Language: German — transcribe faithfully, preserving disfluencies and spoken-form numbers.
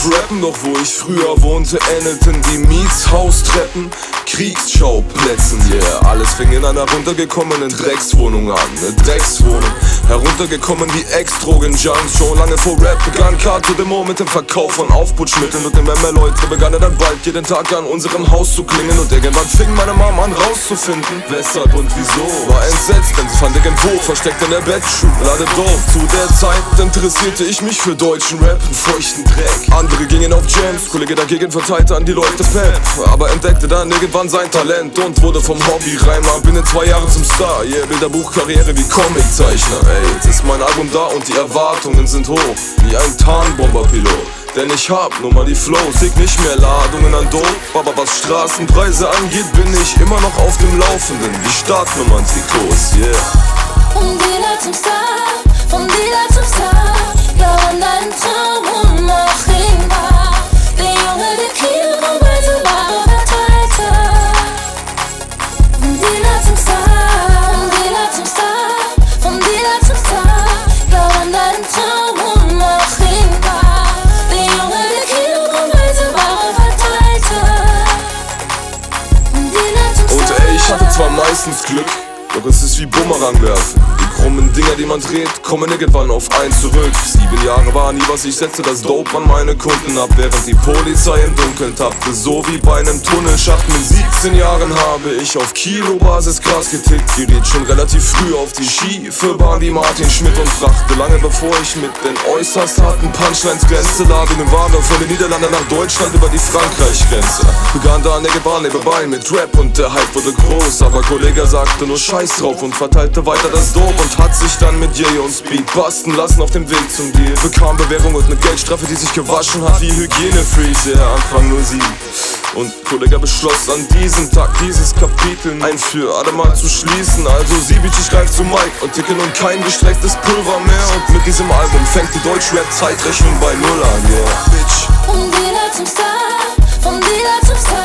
rappen, doch wo ich früher wohnte, ähnelten die Mietshaustreppen Kriegsschauplätzen. Yeah, alles fing in einer runtergekommenen Dreckswohnung an, ne Dreckswohnung. Heruntergekommen wie Ex-Drogen-Junks, schon lange vor Rap begann Car to the Mo mit dem Verkauf von Aufputschmitteln. Und immer mehr Leute begannen dann bald jeden Tag an unserem Haus zu klingeln. Und irgendwann fing meine Mama an rauszufinden, weshalb und wieso. War entsetzt, denn sie fand irgendwo versteckt in der Bettschublade doof. Zu der Zeit interessierte ich mich für deutschen Rap, einen feuchten Dreck. Andere gingen auf Jams, Kollege dagegen verteilte an die Leute Pep. Aber entdeckte dann irgendwann sein Talent und wurde vom Hobbyreimer binnen zwei Jahren zum Star. Yeah, Bilderbuchkarriere wie Comiczeichner. Ey, jetzt ist mein Album da und die Erwartungen sind hoch, wie ein Tarnbomberpilot. Denn ich hab nur mal die Flows, sieg nicht mehr Ladungen an Dope. Aber was Straßenpreise angeht, bin ich immer noch auf dem Laufenden, wie Startnummern-Trikots, yeah. Vom Dealer zum Star, vom Dealer zum Star, glaub an deinen Traum und mach ihn wahr. Der Junge, der kiloweise Ware verteilte. Vom Dealer zum Star, vom Dealer zum Star, vom Dealer zum Star, glaub an deinen Traum und mach ihn wahr. Der Junge, der kiloweise Ware verteilte. Vom Dealer zum Star. Und ey, ich hatte zwar meistens Glück, doch es ist wie Bumerang werfen. Die krummen Dinger, die man dreht, kommen irgendwann auf einen zurück. Sieben Jahre war nie, was ich setzte das Dope an meine Kunden ab, während die Polizei im Dunkeln tappte, so wie bei einem Tunnelschacht. Mit siebzehn Jahren habe ich auf Kilobasis krass getickt, geriet schon relativ früh auf die schiefe Bahn wie Martin Schmidt und brachte lange bevor ich mit den äußerst harten Punchlines glänzte, Ladungen Ware von den Niederlanden nach Deutschland über die Frankreich-Grenze. Begann da nebenbei nebenbei mit Rap und der Hype wurde groß, aber Kollege sagte nur Scheiß drauf und verteilte weiter das Dope und hat sich dann mit Jay und Speed basten lassen auf dem Weg zum Deal. Bekam Bewährung und ne Geldstrafe, die sich gewaschen hat wie Hygienefreeze, ja, Anfang null sieben. Und Kollege beschloss an diesem Tag dieses Kapitel ein für alle Mal zu schließen. Also sieb ich dich reif zu Mike und ticke nun kein gestrecktes Pulver mehr. Und mit diesem Album fängt die Deutschrap-Zeitrechnung bei Null an, yeah, bitch. Vom Dealer zum Star, vom Dealer zum Star.